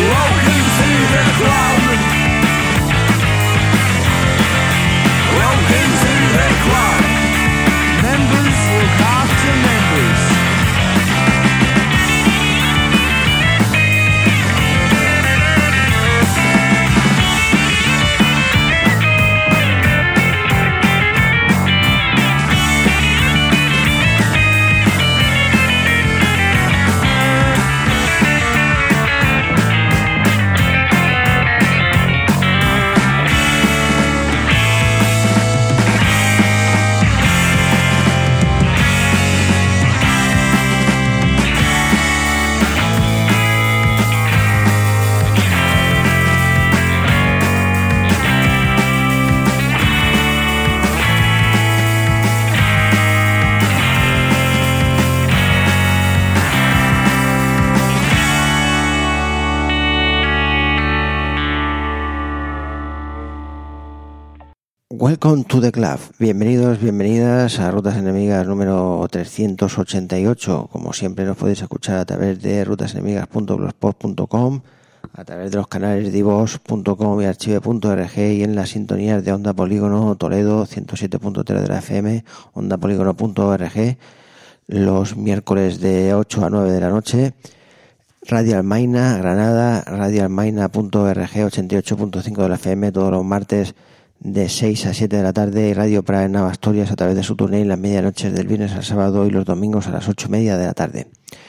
Welcome to the club. Bienvenidos, bienvenidas a Rutas Enemigas número 388. Como siempre nos podéis escuchar a través de rutasenemigas.blogspot.com, a través de los canales divos.com y archive.org y en las sintonías de Onda Polígono Toledo 107.3 de la FM, ondapolígono.org, los miércoles de 8 a 9 de la noche, Radio Almaina Granada, radioalmaina.org 88.5 de la FM, todos los martes de 6 a 7 de la tarde, y Radio Praga en Asturias a través de su turné en las medianoches del viernes al sábado y los domingos a las 8:30 de la tarde.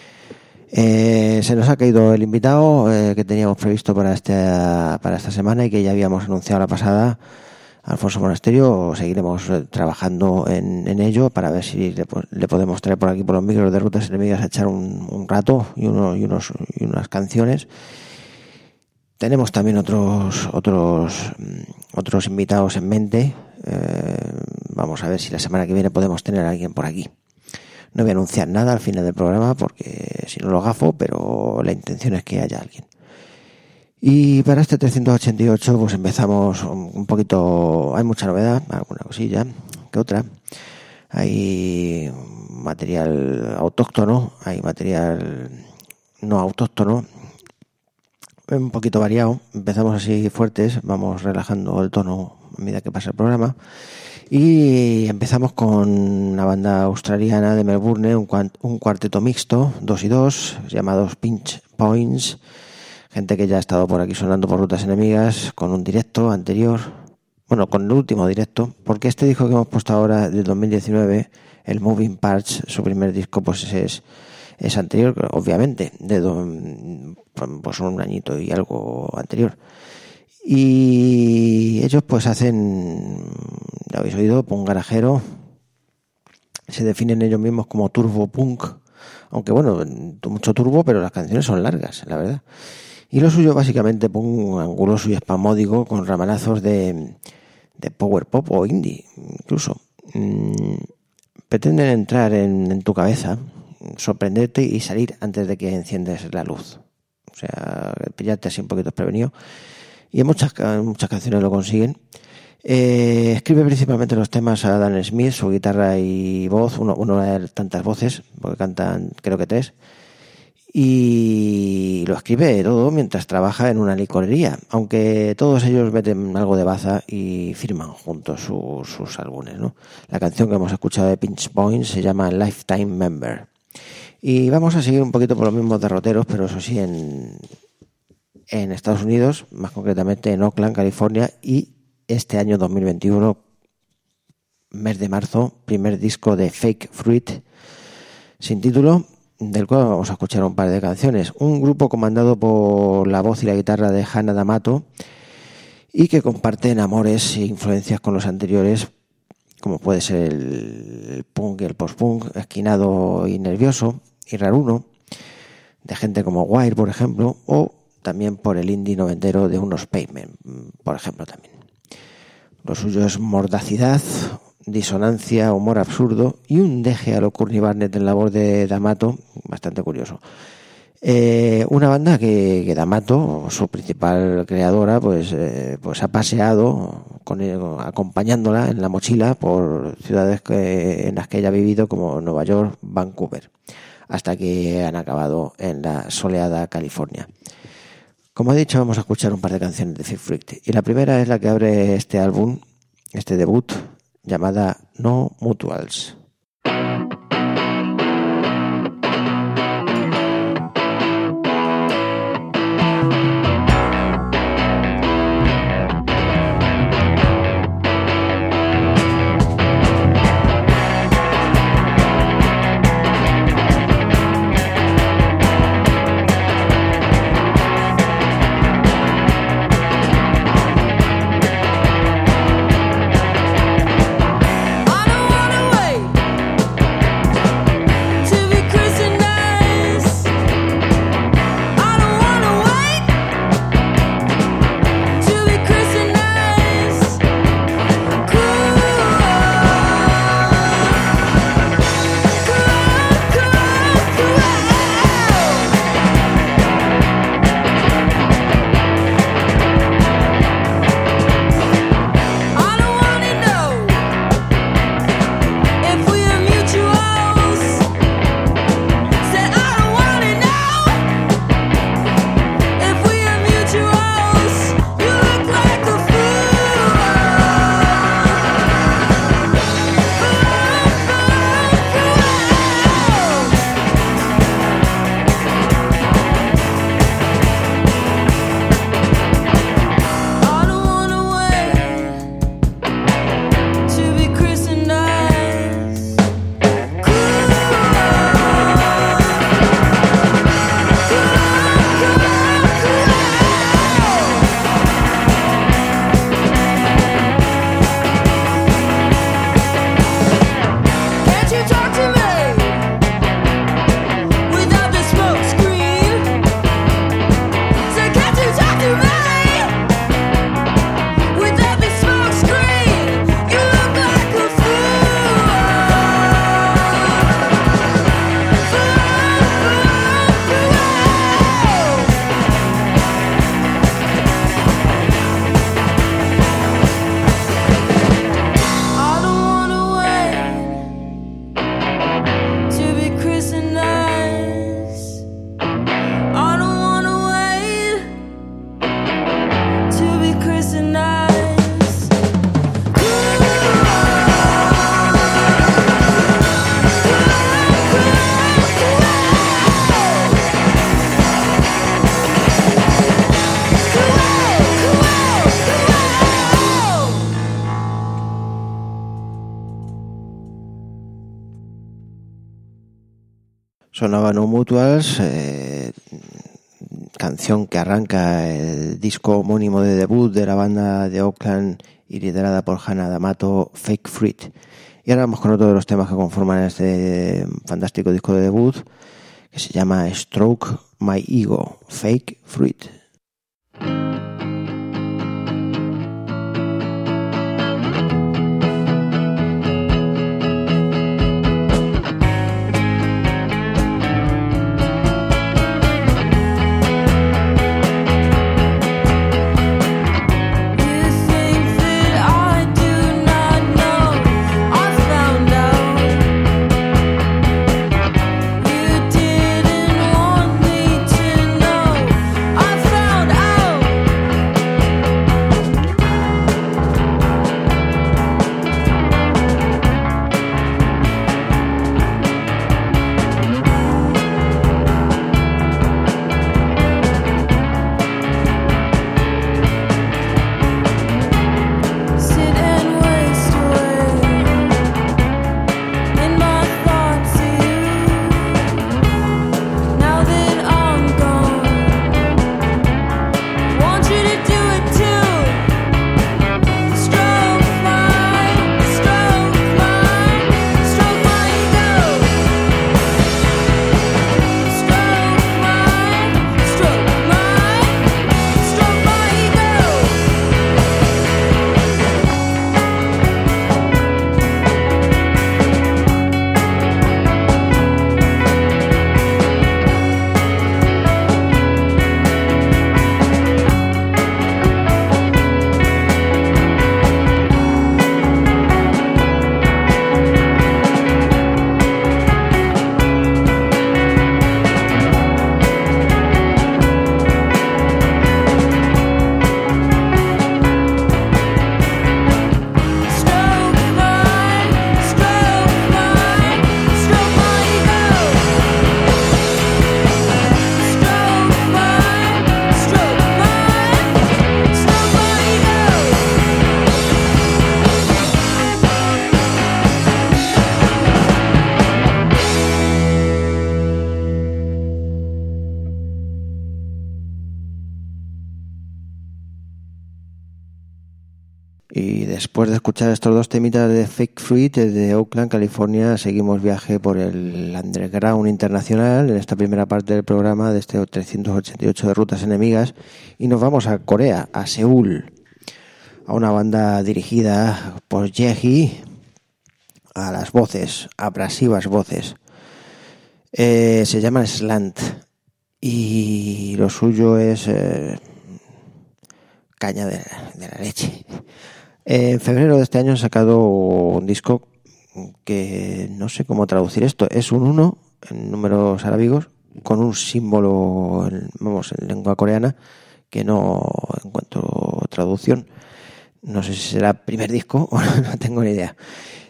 Se nos ha caído el invitado que teníamos previsto para esta semana y que ya habíamos anunciado la pasada, Alfonso Monasterio. Seguiremos trabajando en ello para ver si le podemos traer por aquí por los micros de Rutas Enemigas a echar un rato y unas canciones. Tenemos también otros invitados en mente. Vamos a ver si la semana que viene podemos tener a alguien por aquí. No voy a anunciar nada al final del programa porque si no lo gafo, pero la intención es que haya alguien. Y para este 388 pues empezamos un poquito. Hay mucha novedad, alguna cosilla que otra. Hay material autóctono, hay material no autóctono, un poquito variado. Empezamos así fuertes, vamos relajando el tono a medida que pasa el programa, y empezamos con una banda australiana de Melbourne, un cuarteto mixto, 2 y 2, llamados Pinch Points, gente que ya ha estado por aquí sonando por Rutas Enemigas, con un directo anterior, con el último directo, porque este disco que hemos puesto ahora del 2019, el Moving Parts, su primer disco, pues es anterior, obviamente, pues un añito y algo anterior. Y ellos pues hacen, ya habéis oído, punk garajero. Se definen ellos mismos como turbo punk, aunque mucho turbo, pero las canciones son largas, la verdad. Y lo suyo básicamente punk anguloso y espasmódico, con ramalazos de power pop o indie incluso. Pretenden entrar en tu cabeza, sorprenderte y salir antes de que enciendes la luz. O sea, pillarte así un poquito desprevenido. Y en muchas canciones lo consiguen. Escribe principalmente los temas a Dan Smith, su guitarra y voz, uno de tantas voces, porque cantan creo que 3. Y lo escribe todo mientras trabaja en una licorería, aunque todos ellos meten algo de baza y firman juntos sus álbumes, ¿no? La canción que hemos escuchado de Pinch Points se llama Lifetime Member. Y vamos a seguir un poquito por los mismos derroteros, pero eso sí en Estados Unidos, más concretamente en Oakland, California, y este año 2021, mes de marzo, primer disco de Fake Fruit, sin título, del cual vamos a escuchar un par de canciones. Un grupo comandado por la voz y la guitarra de Hannah D'Amato y que comparten amores e influencias con los anteriores, como puede ser el punk y el post-punk, esquinado y nervioso y raruno, de gente como Wire, por ejemplo, o también por el indie noventero de unos Pavement, por ejemplo, también. Lo suyo es mordacidad, disonancia, humor absurdo y un deje a lo Courtney Barnett en la voz de D'Amato, bastante curioso. Una banda que D'Amato, su principal creadora, pues ha paseado acompañándola en la mochila por ciudades en las que ella ha vivido, como Nueva York, Vancouver, hasta que han acabado en la soleada California. Como he dicho, vamos a escuchar un par de canciones de Fake Fruit. Y la primera es la que abre este álbum, este debut, llamada No Mutuals. Sonaba No Mutuals, canción que arranca el disco homónimo de debut de la banda de Oakland y liderada por Hannah D'Amato, Fake Fruit. Y ahora vamos con otro de los temas que conforman este fantástico disco de debut, que se llama Stroke My Ego, Fake Fruit. I Y después de escuchar estos dos temitas de Fake Fruit desde Oakland, California, seguimos viaje por el underground internacional en esta primera parte del programa de este 388 de Rutas Enemigas, y nos vamos a Corea, a Seúl, a una banda dirigida por Jaehee, a las voces, abrasivas voces. Se llama Slant y lo suyo es caña de la leche. En febrero de este año han sacado un disco que no sé cómo traducir esto. Es un 1 en números arábigos con un símbolo en lengua coreana que no encuentro traducción. No sé si será primer disco o no tengo ni idea.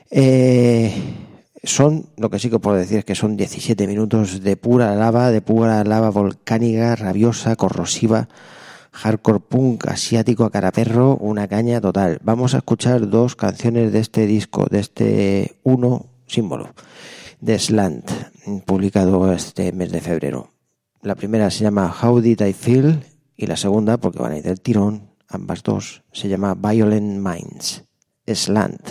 Lo que sí que puedo decir es que son 17 minutos de pura lava volcánica, rabiosa, corrosiva, hardcore punk asiático a cara perro, una caña total. Vamos a escuchar dos canciones de este disco, de este 1 símbolo, de Slant, publicado este mes de febrero. La primera se llama How Did I Feel y la segunda, porque van a ir del tirón, ambas dos, se llama Violent Minds. Slant.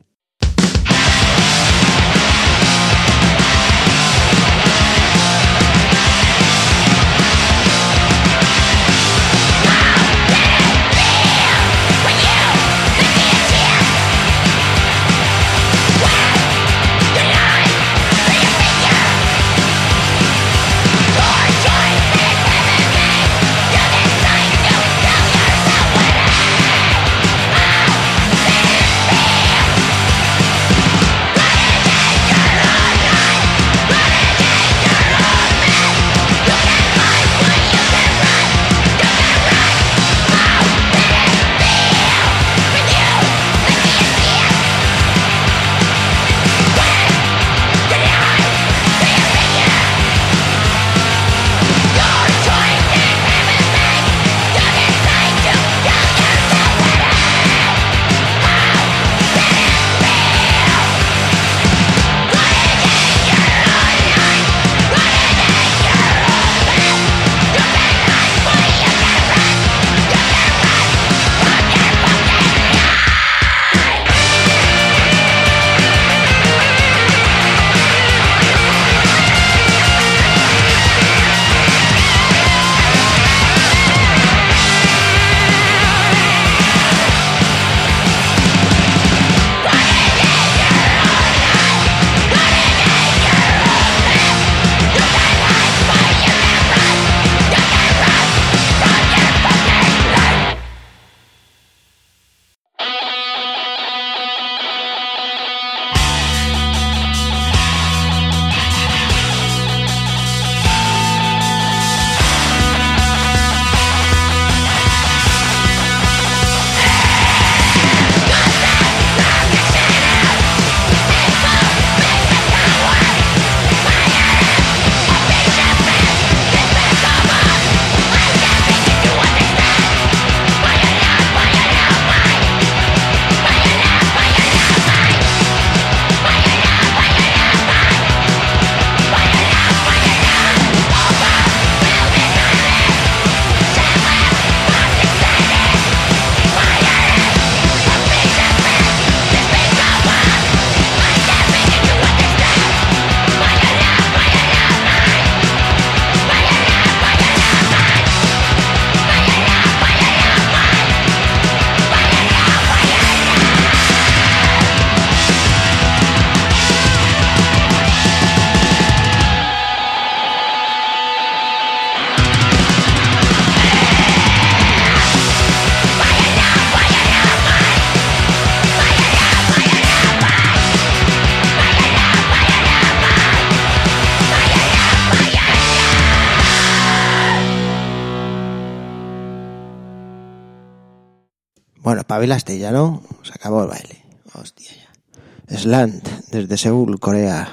Bueno, espabilaste ya, ¿no? Se acabó el baile. Hostia ya. Slant, desde Seúl, Corea.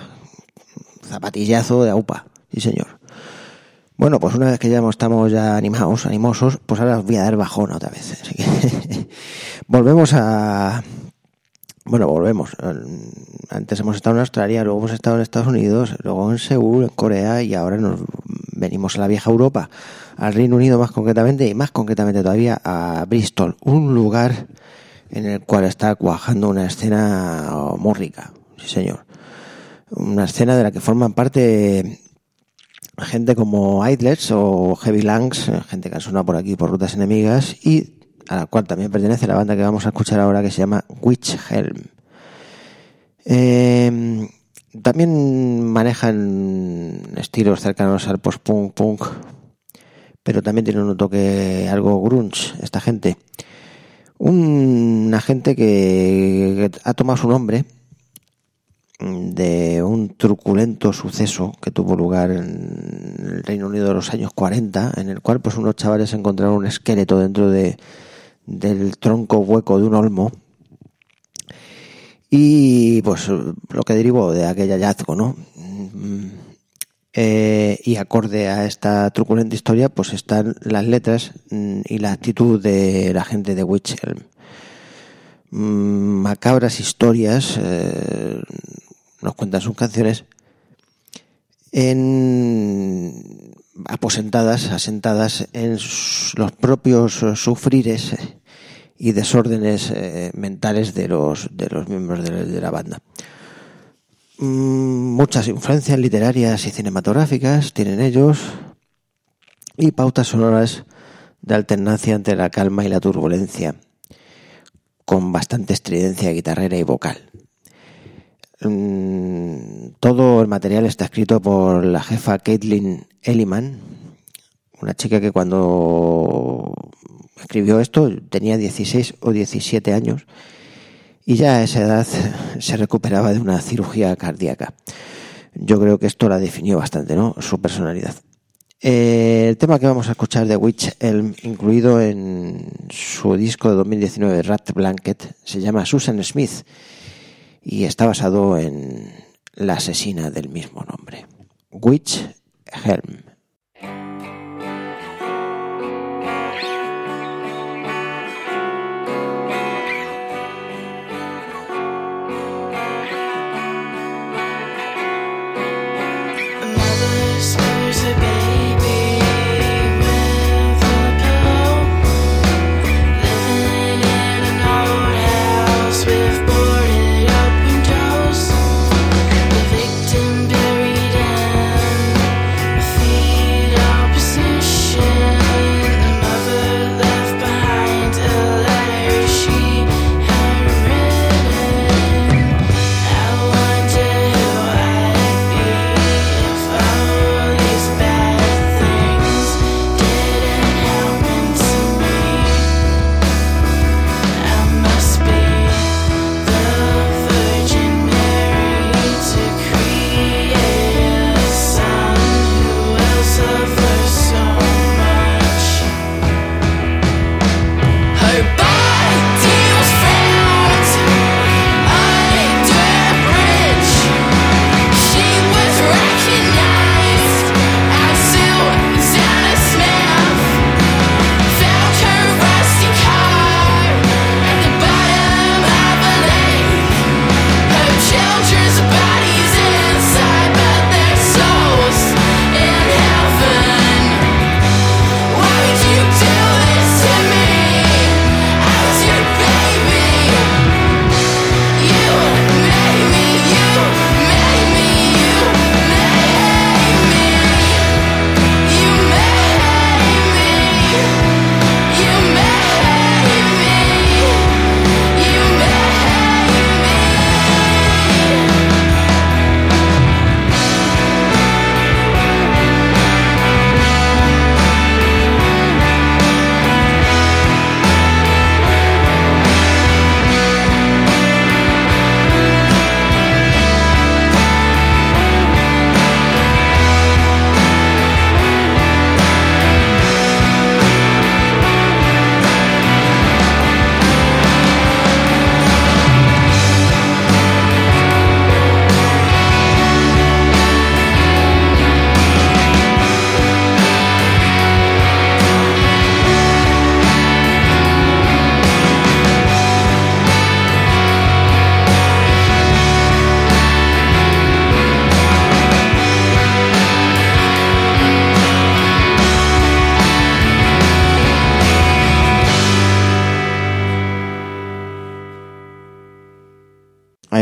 Zapatillazo de aupa. Sí, señor. Bueno, pues una vez que ya estamos ya animosos, pues ahora os voy a dar bajón otra vez. Así que volvemos. Antes hemos estado en Australia, luego hemos estado en Estados Unidos, luego en Seúl, en Corea, y ahora nos venimos a la vieja Europa, al Reino Unido más concretamente, y más concretamente todavía a Bristol, un lugar en el cual está cuajando una escena muy rica, sí señor. Una escena de la que forman parte gente como Idlers o Heavy Lungs, gente que ha sonado por aquí por Rutas Enemigas, y a la cual también pertenece la banda que vamos a escuchar ahora, que se llama Witch Helm. También manejan estilos cercanos al post-punk, pero también tienen un toque algo grunge esta gente. Una gente que ha tomado su nombre de un truculento suceso que tuvo lugar en el Reino Unido de los años 40, en el cual pues unos chavales encontraron un esqueleto dentro del tronco hueco de un olmo, y pues lo que derivó de aquel hallazgo, ¿no? Y acorde a esta truculenta historia pues están las letras y la actitud de la gente de Witch Helm. Macabras historias nos cuentan sus canciones asentadas en los propios sufrires y desórdenes mentales de los miembros de la banda. Muchas influencias literarias y cinematográficas tienen ellos, y pautas sonoras de alternancia entre la calma y la turbulencia, con bastante estridencia guitarrera y vocal. Todo el material está escrito por la jefa Caitlin Elliman, una chica que cuando escribió esto tenía 16 o 17 años y ya a esa edad se recuperaba de una cirugía cardíaca. Yo creo que esto la definió bastante, ¿no? Su personalidad. El tema que vamos a escuchar de Witch Helm, incluido en su disco de 2019 Rat Blanket, se llama Susan Smith y está basado en la asesina del mismo nombre. Witch Helm. Feel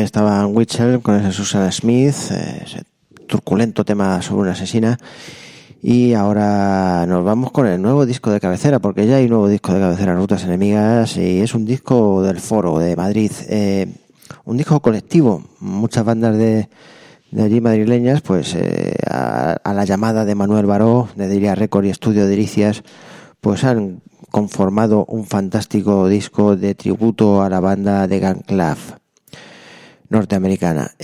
estaban Witcher con ese Susan Smith, ese truculento tema sobre una asesina. Y ahora nos vamos con el nuevo disco de cabecera, porque ya hay un nuevo disco de cabecera, Rutas Enemigas, y es un disco del Foro de Madrid, un disco colectivo. Muchas bandas de allí madrileñas, pues a la llamada de Manuel Baró, de Diria Record y Estudio Delicias, pues han conformado un fantástico disco de tributo a la banda de Gun Club norteamericana.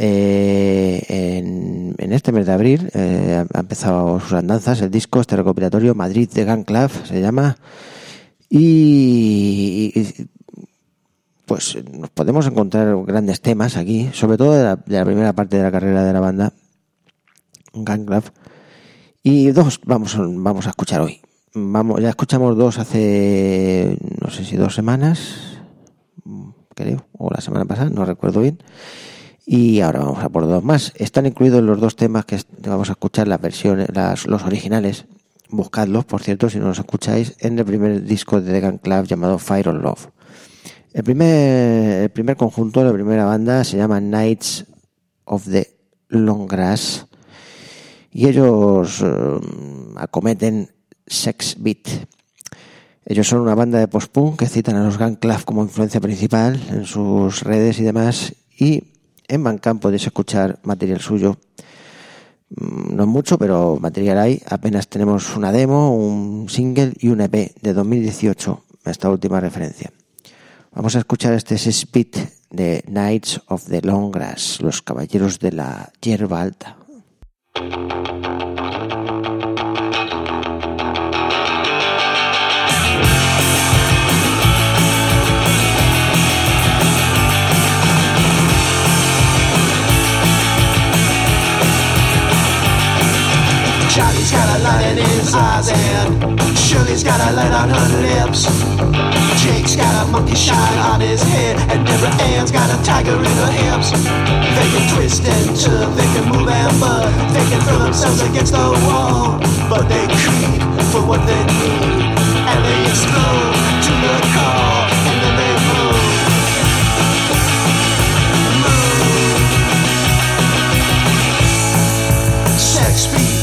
En este mes de abril ha empezado sus andanzas el disco, este recopilatorio Madrid de Gun Club se llama, y pues nos podemos encontrar grandes temas aquí, sobre todo de la primera parte de la carrera de la banda Gun Club, y dos vamos a escuchar hoy. Ya escuchamos dos hace, no sé si 2 semanas, creo, o la semana pasada, no recuerdo bien, y ahora vamos a por 2 más. Están incluidos los 2 temas que vamos a escuchar, las versiones, los originales. Buscadlos, por cierto, si no los escucháis, en el primer disco de The Gun Club llamado Fire on Love. El primer conjunto, la primera banda, se llama Knights of the Long Grass, y ellos acometen Sex Beat. Ellos son una banda de post-punk que citan a los Gun Club como influencia principal en sus redes y demás, y en Bandcamp podéis escuchar material suyo. No es mucho, pero material hay. Apenas tenemos una demo, un single y un EP de 2018, esta última referencia. Vamos a escuchar este Sex Beat de Knights of the Long Grass, los caballeros de la hierba alta. Charlie's got a light in his eyes and Shirley's got a light on her lips. Jake's got a monkey shine on his head and Deborah Ann's got a tiger in her hips. They can twist and turn, they can move and burn, they can throw themselves against the wall, but they creep for what they need and they explode to the call and then they move. Sex beat.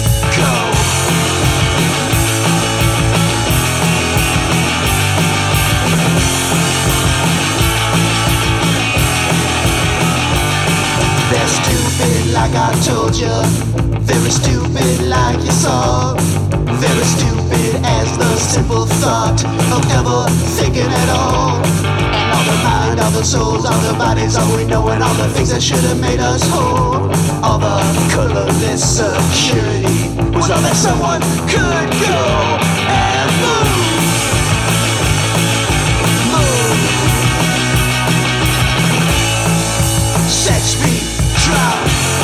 They're stupid like I told you, very stupid like you saw, very stupid as the simple thought of ever thinking at all. And all the mind, all the souls, all the bodies, all we know and all the things that should have made us whole. All the colorless security was all that someone could go and move. Sex beat drop.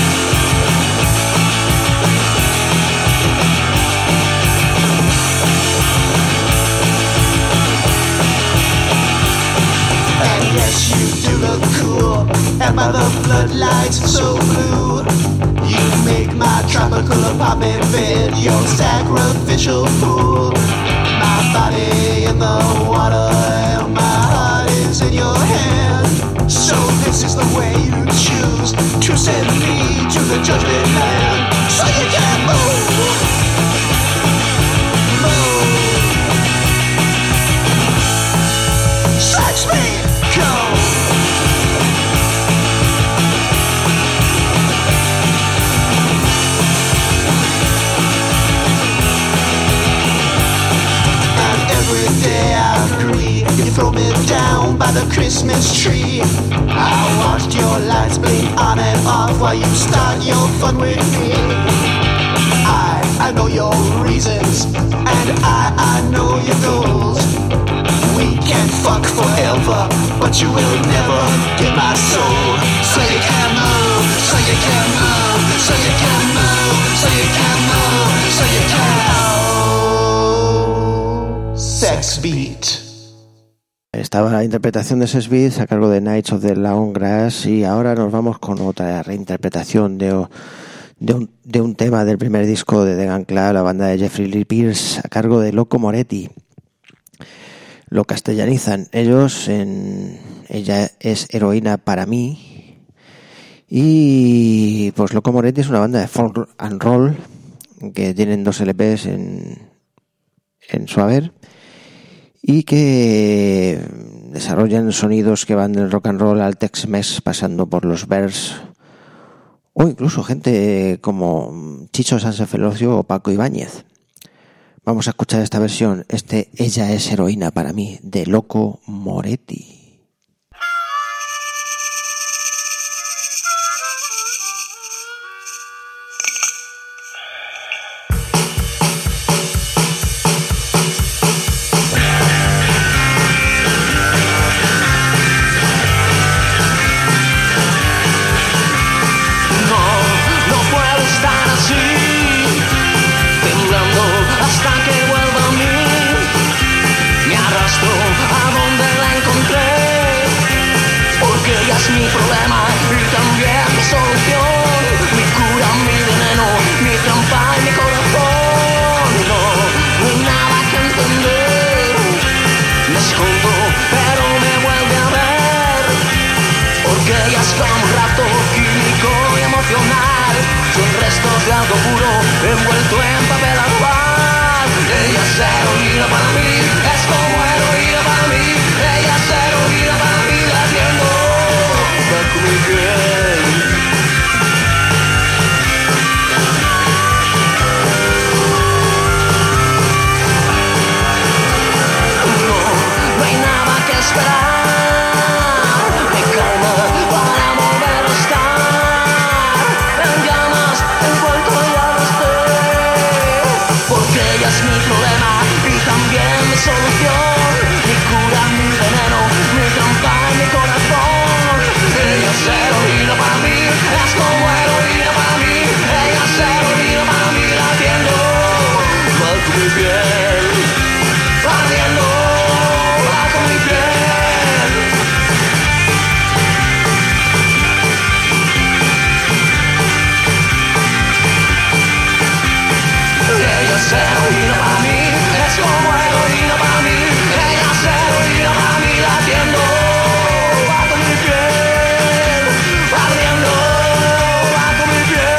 And yes, you do look cool, and by the floodlights so blue, you make my tropical apartment bed your sacrificial pool. My body in the water and my heart is in your hand. So this is the way you choose to send me to the judgment land. So you can move, move. Sex me, go. And every day I agree, you throw me down by the Christmas tree. I watched your lights blink on and off while you start your fun with me. I know your reasons, and I know your goals. We can fuck forever, but you will never get my soul. So you can move, so you can move, so you can move, so you can move, so you can move. Sex beat. Estaba la interpretación de Sex Beat a cargo de Knights of the Long Grass, y ahora nos vamos con otra reinterpretación de un tema del primer disco de The Gun Club, la banda de Jeffrey Lee Pierce, a cargo de Loco Moretti. Lo castellanizan ellos en Ella es heroína para mí, Y pues Loco Moretti es una banda de folk and roll que tienen 2 LPs en su haber y que desarrollan sonidos que van del rock and roll al Tex-Mex, pasando por los Bears, o incluso gente como Chicho Sansefelosio o Paco Ibáñez. Vamos a escuchar esta versión, Ella es heroína para mí, de Loco Moretti. Mi problema y también mi solución, mi cura, mi veneno, mi trampa y mi corazón. No hay nada que entender, me escondo pero me vuelve a ver, porque ella es como un rato químico y emocional, son restos de algo puro envuelto en papel agual. Ella es heroína para mí, es como heroína para mí, ella es heroína para mí, la entiendo. No hay nada que esperar, me calma para volver a estar en llamas, envuelto ya no estoy, porque ella es mi problema y también mi solución, mi cura, mi veneno, mi trampa y mi corazón. Ella es heroína para mí, es como heroína para mí, ella es heroína para mí, la atiendo, bajo mi piel, ardiendo, bajo mi piel. Ella es heroína para mí, es como heroína para mí, ella es heroína para mí, la atiendo, bajo mi piel, ardiendo, bajo mi piel.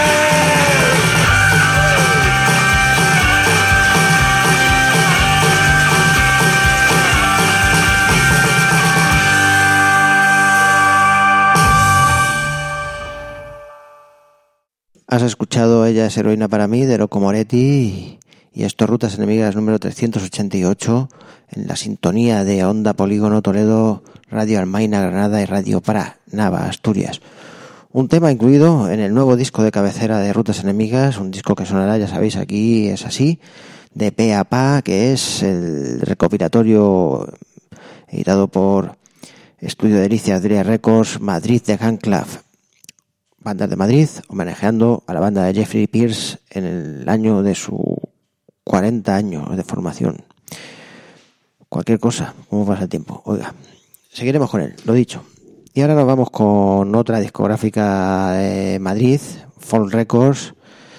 Has escuchado Ella es heroína para mí, de Loco Moretti, y esto Rutas Enemigas número 388, en la sintonía de Onda Polígono Toledo, Radio Almaina Granada y Radio Para Nava Asturias. Un tema incluido en el nuevo disco de cabecera de Rutas Enemigas, un disco que sonará, ya sabéis, aquí es así, de pe a pa, que es el recopilatorio editado por Estudio Delicias Dria Records, Madrid de Handclub. Bandas de Madrid, homenajeando a la banda de Jeffrey Pierce en el año de su 40 años de formación. Cualquier cosa, ¿cómo pasa el tiempo? Oiga, seguiremos con él, lo dicho. Y ahora nos vamos con otra discográfica de Madrid, Folk Records,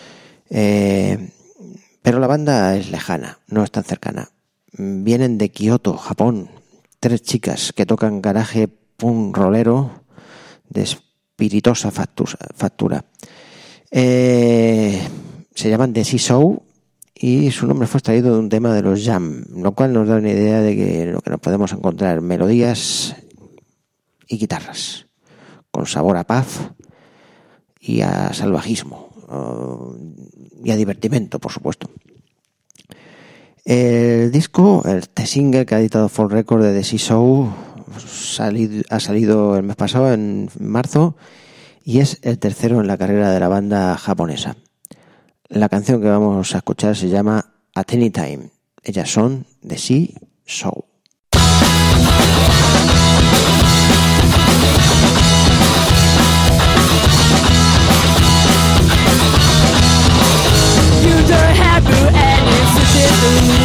pero la banda es lejana, no es tan cercana. Vienen de Kioto, Japón, 3 chicas que tocan garaje punk rolero de espiritosa factura. Se llaman The Sea Show y su nombre fue extraído de un tema de los Jam, lo cual nos da una idea de que lo que nos podemos encontrar, melodías y guitarras con sabor a paz y a salvajismo y a divertimento, por supuesto. El disco, este single que ha editado Folk Record de The Sea Show, ha salido el mes pasado, en marzo, y es el tercero en la carrera de la banda japonesa. La canción que vamos a escuchar se llama At Any Time. Ellas son The Sea Show. You don't have to add it to me.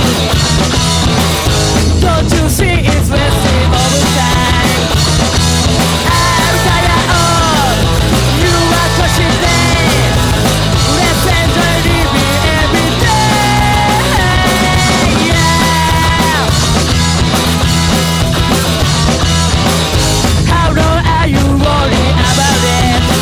Don't you see it's wasting all the time? I'm tired of you are touching me. Let's enjoy living every day. Yeah. How long are you worrying about it?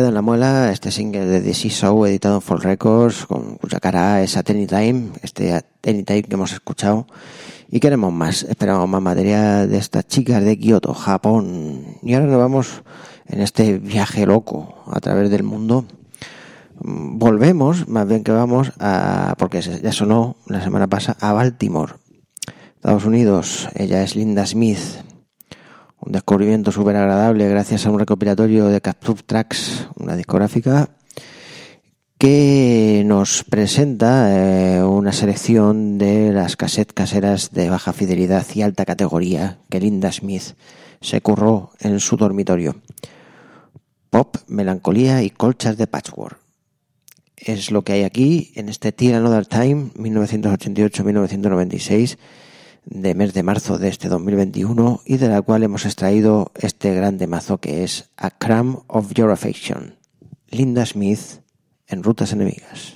queda en la muela este single de DC Show editado en Folk Records, con cuya cara A es At Any Time, At Any Time que hemos escuchado. Y queremos más, esperamos más material de estas chicas de Kioto, Japón. Y ahora nos vamos en este viaje loco a través del mundo. Volvemos, más bien que vamos a, porque ya sonó la semana pasada, a Baltimore, Estados Unidos. Ella es Linda Smith. Un descubrimiento súper agradable gracias a un recopilatorio de Capture Tracks, una discográfica que nos presenta una selección de las cassettes caseras de baja fidelidad y alta categoría que Linda Smith se curró en su dormitorio. Pop, melancolía y colchas de patchwork. Es lo que hay aquí en este Till Another Time 1988-1996 de mes de marzo de este 2021 y de la cual hemos extraído este gran temazo que es A Crumb of Your Affection. Linda Smith en Rutas Enemigas.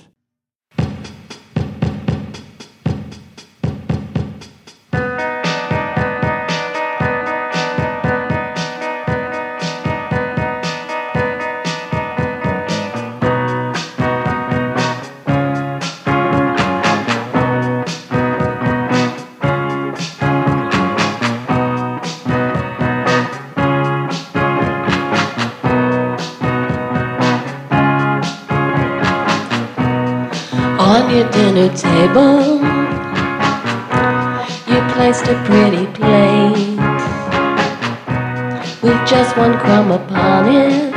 On your dinner table, you placed a pretty plate with just one crumb upon it,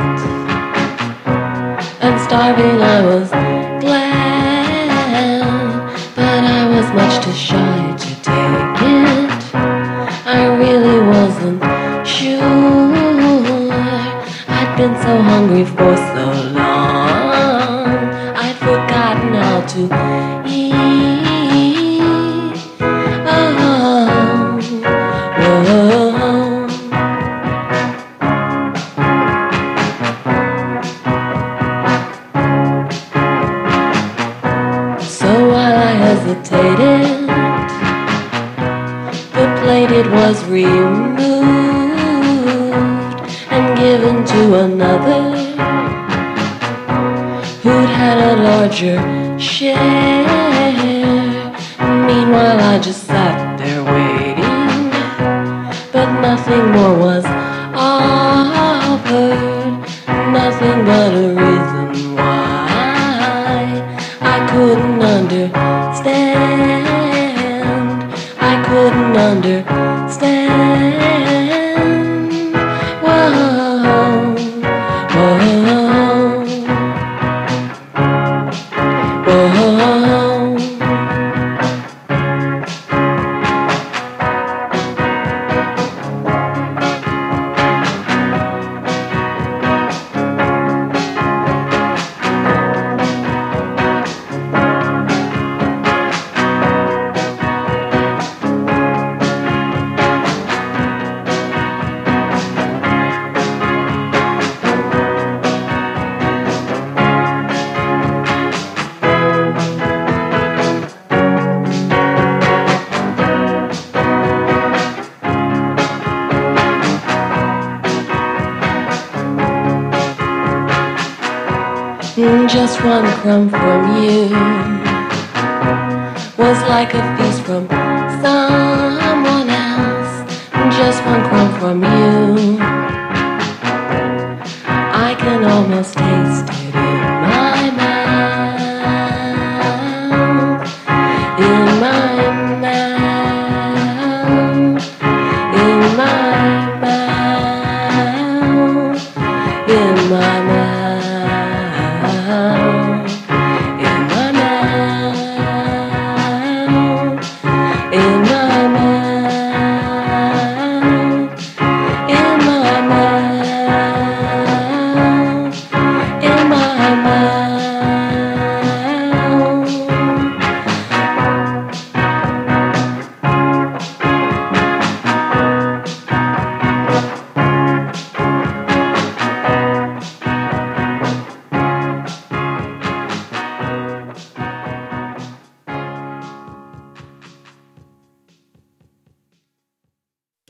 and starving I was glad, but I was much too shy to take it. I really wasn't sure, I'd been so hungry for so long, I'd forgotten how to eat. Oh, whoa. So while I hesitated, the plate it was removed and given to another who'd had a larger share. Meanwhile I just sat there waiting, but nothing more was offered, nothing but a reason why I couldn't understand, I couldn't understand. Whoa, whoa, whoa. Just one crumb from you was like a feast from someone else. Just one crumb from you, I can almost taste it in my mouth, in my mouth, in my mouth, in my mouth.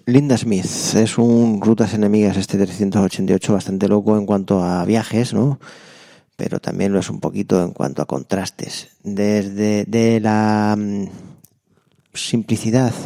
Linda Smith es un Rutas Enemigas 388 bastante loco en cuanto a viajes, ¿no? Pero también lo es un poquito en cuanto a contrastes. Desde la simplicidad,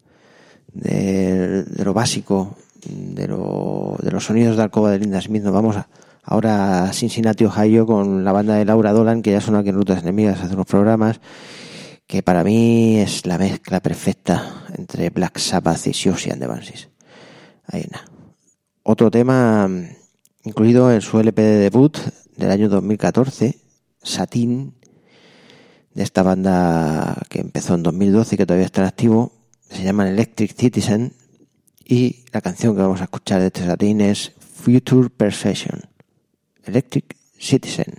de lo básico, de los sonidos de alcoba de Linda Smith, nos vamos ahora a Cincinnati, Ohio, con la banda de Laura Dolan, que ya sonó aquí en Rutas Enemigas hace unos programas, que para mí es la mezcla perfecta entre Black Sabbath y Siouxsie and the Banshees. Ahí nada. Otro tema incluido en su LP de debut del año 2014, Satin, de esta banda que empezó en 2012 y que todavía está en activo, se llama Electric Citizen, y la canción que vamos a escuchar de este Satin es Future Perception. Electric Citizen.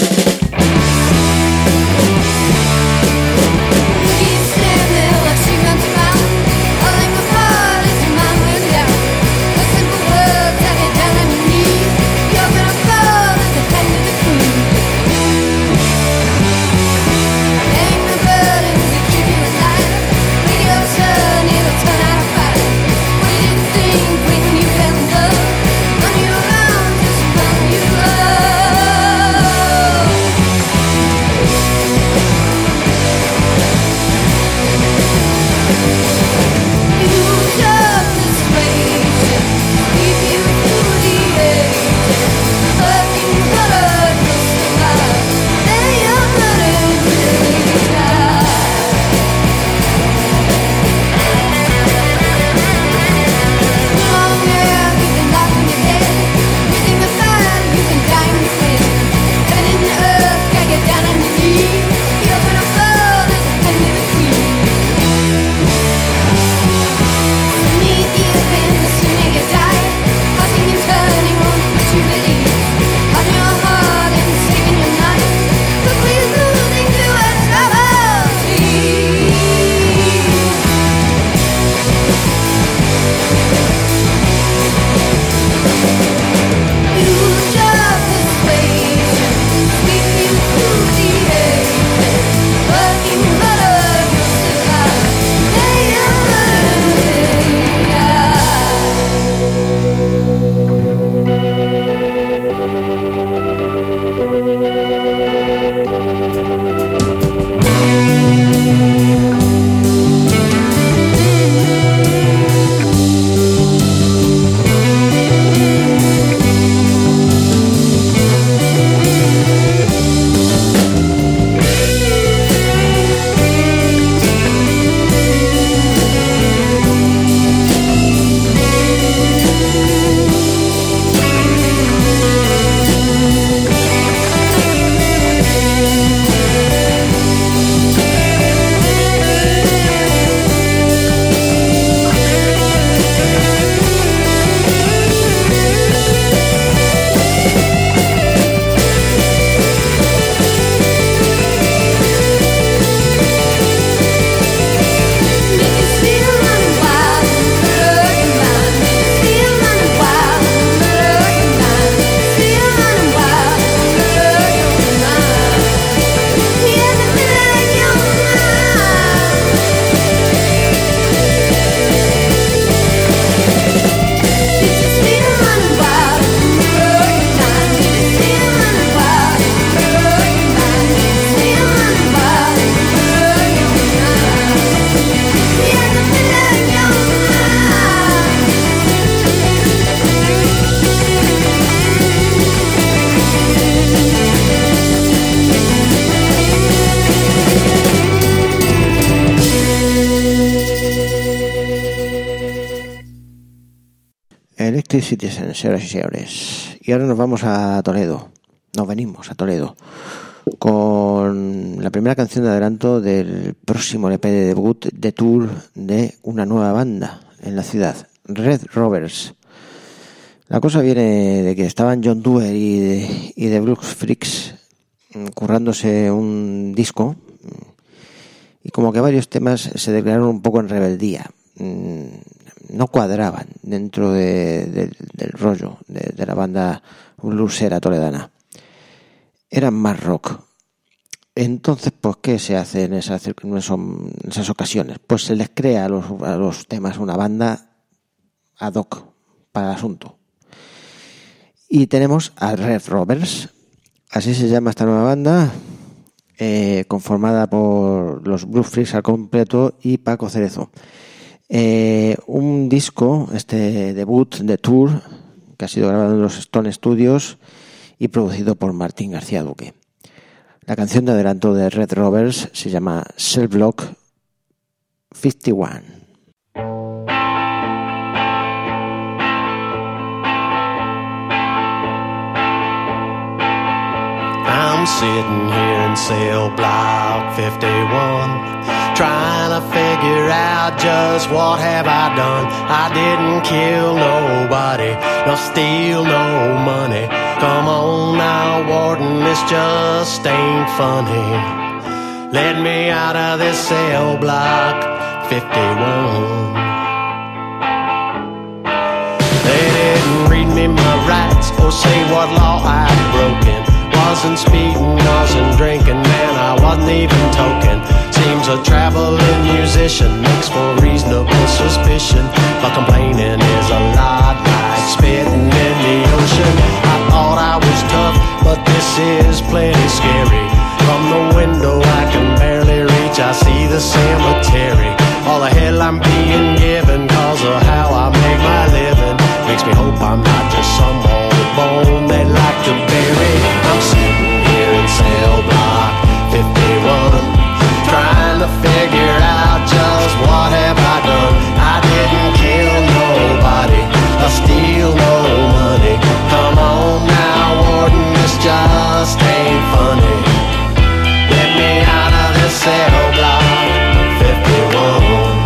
Electric Citizen, señoras y señores. Y ahora nos vamos a Toledo. Nos venimos a Toledo con la primera canción de adelanto del próximo LP de debut de tour de una nueva banda en la ciudad, Red Rovers. La cosa viene de que estaban John Dewey y The Brooks Freaks currándose un disco, y como que varios temas se declararon un poco en rebeldía. No cuadraban dentro del rollo de la banda bluesera toledana. Eran más rock. Entonces, pues, ¿qué se hace en esas ocasiones? Pues se les crea a los temas una banda ad hoc para el asunto. Y tenemos a Red Rovers, así se llama esta nueva banda, conformada por los Blue Freaks al completo y Paco Cerezo. Un disco, este debut de Tour, que ha sido grabado en los Stone Studios y producido por Martín García Duque. La canción de adelanto de Red Rovers se llama Cell Block 51. I'm sitting here in cell block 51, trying to figure out just what have I done. I didn't kill nobody, nor steal no money. Come on now, warden, this just ain't funny. Let me out of this cell block 51. They didn't read me my rights or say what law I'd broken. Wasn't speeding, wasn't drinking, man, I wasn't even token. Seems a traveling musician makes for reasonable suspicion, but complaining is a lot like spitting in the ocean. I thought I was tough, but this is plenty scary. From the window I can barely reach, I see the cemetery. All the hell I'm being given cause of how I make my living makes me hope I'm not just some old bone they like to bury. I'm sitting here in cell block 51, trying to figure out just what have I done. I didn't kill nobody, or steal no money. Come on now, warden, this just ain't funny. Let me out of this cell block 51.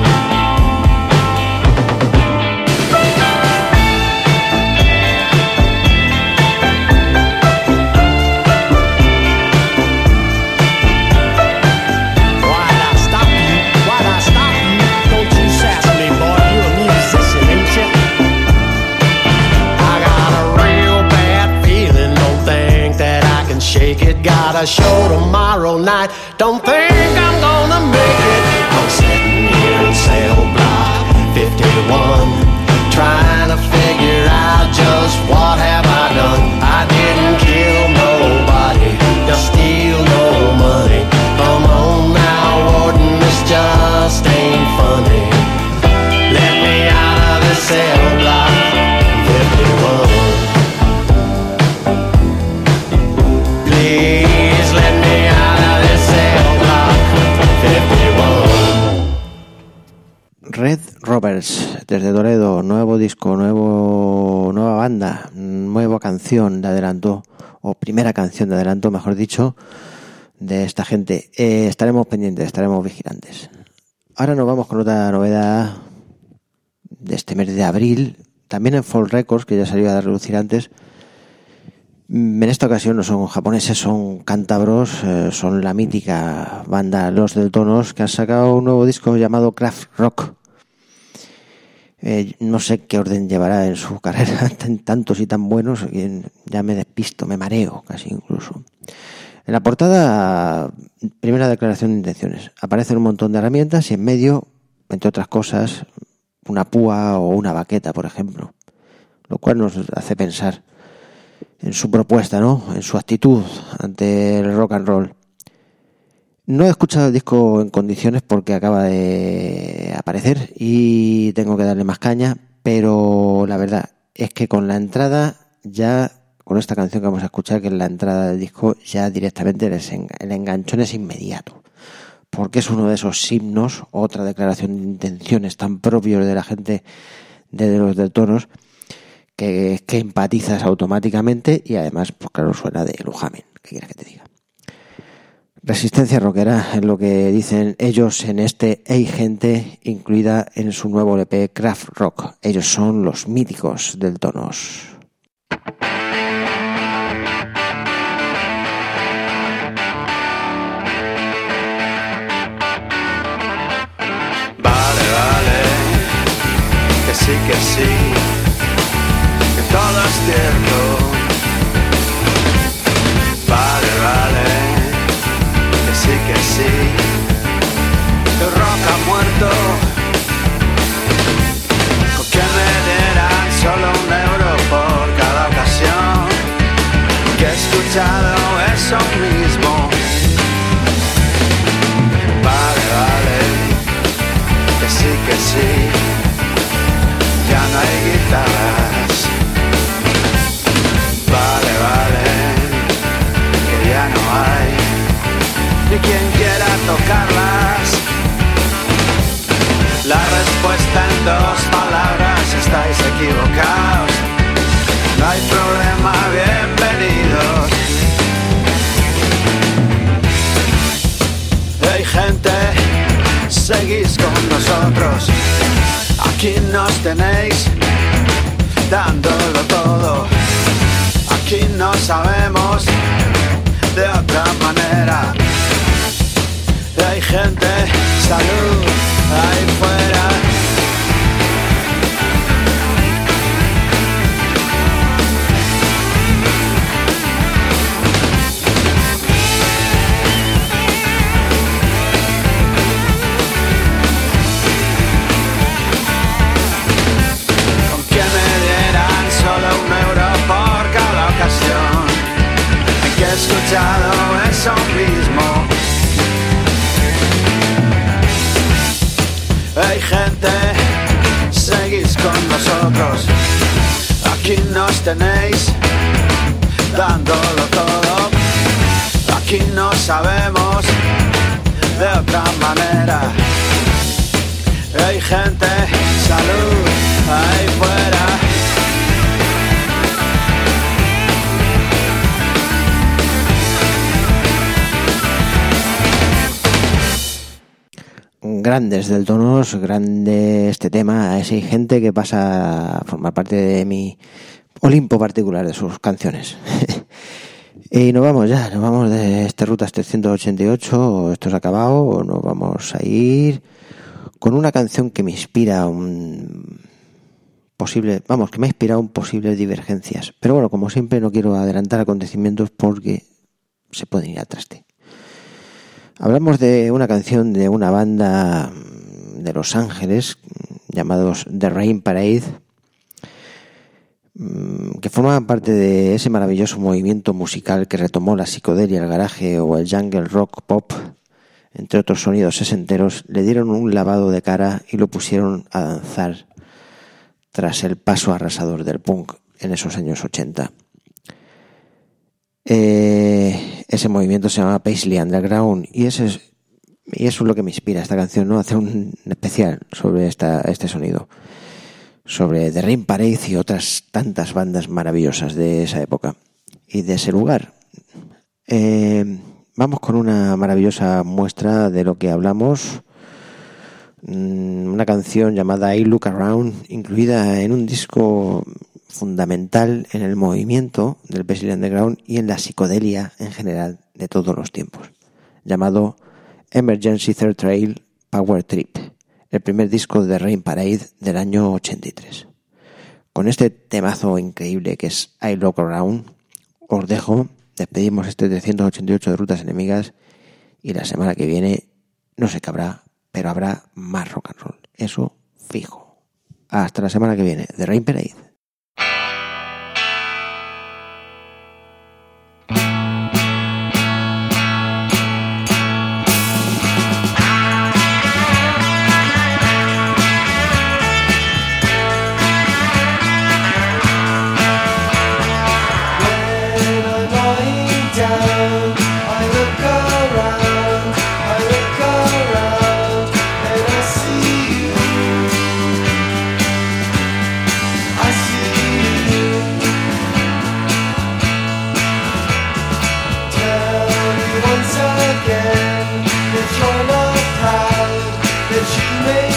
Got a show tomorrow night, don't think I'm gonna make it. I'm sitting here in cell block 51, trying to figure out just what have I done. I didn't kill nobody, just steal no money. Come on now, warden, this just ain't funny. Let me out of this cell block 51. Red Rovers, desde Toledo, nuevo disco, nueva banda, nueva canción de adelanto, o primera canción de adelanto, mejor dicho, de esta gente. Estaremos pendientes, estaremos vigilantes. Ahora nos vamos con otra novedad de este mes de abril, también en Fall Records, que ya salió a relucir antes. En esta ocasión no son japoneses, son cántabros, son la mítica banda Los Deltonos, que han sacado un nuevo disco llamado Craft Rock. No sé qué orden llevará en su carrera, tantos y tan buenos, que ya me despisto, me mareo casi incluso. En la portada, primera declaración de intenciones, aparecen un montón de herramientas y en medio, entre otras cosas, una púa o una baqueta, por ejemplo, lo cual nos hace pensar en su propuesta, ¿no? En su actitud ante el rock and roll. No he escuchado el disco en condiciones porque acaba de aparecer y tengo que darle más caña, pero la verdad es que con la entrada, ya con esta canción que vamos a escuchar, que es la entrada del disco, ya directamente el enganchón es inmediato, porque es uno de esos himnos, otra declaración de intenciones tan propios de la gente de Los Deltonos, que empatizas automáticamente y además, pues claro, suena de lujamen. ¿Qué quieres que te diga? Resistencia rockera es lo que dicen ellos en este Hey Gente, incluida en su nuevo LP Craft Rock. Ellos son los míticos Deltonos. Vale, que sí, que todo es cierto. Vale, que sí, el rock ha muerto. ¿Con quién me escuchado eso mismo. Vale, vale, que sí, ya no hay guitarras. Vale, vale, que ya no hay ni quien quiera tocarlas. La respuesta en 2 palabras: estáis equivocados. No hay problema, bienvenidos. Hey gente, seguís con nosotros. Aquí nos tenéis dándolo todo. Aquí no sabemos de otra manera. Hay gente, salud, ahí fuera. Con que me dieran solo €1 por cada ocasión en que he escuchado eso mismo. Hey gente, seguís con nosotros. Aquí nos tenéis dándolo todo. Aquí no sabemos de otra manera. Hey gente, salud, ahí fuera. Grandes del Tonos, grande este tema. Hay gente que pasa a formar parte de mi Olimpo particular de sus canciones. Y nos vamos de este Rutas 388. Esto se ha acabado. Nos vamos a ir con una canción que me inspira que me ha inspirado posibles divergencias. Pero bueno, como siempre, no quiero adelantar acontecimientos porque se pueden ir al traste. Hablamos de una canción de una banda de Los Ángeles llamados The Rain Parade, que formaban parte de ese maravilloso movimiento musical que retomó la psicodelia, el garaje o el jungle rock pop, entre otros sonidos sesenteros. Le dieron un lavado de cara y lo pusieron a danzar tras el paso arrasador del punk en esos años 80. Ese movimiento se llama Paisley Underground y eso es lo que me inspira esta canción, ¿no? Hacer un especial sobre este sonido, sobre The Rain Parade y otras tantas bandas maravillosas de esa época y de ese lugar. Vamos con una maravillosa muestra de lo que hablamos, una canción llamada I Look Around, incluida en un disco fundamental en el movimiento del Paisley Underground y en la psicodelia en general de todos los tiempos, llamado Emergency Third Trail Power Trip, el primer disco de Rain Parade del año 83. Con este temazo increíble que es I Look Around, os dejo, despedimos este 388 de Rutas Enemigas y la semana que viene no sé qué habrá, pero habrá más rock and roll, eso fijo. Hasta la semana que viene, The Rain Parade. Once again, that you're not proud, that you may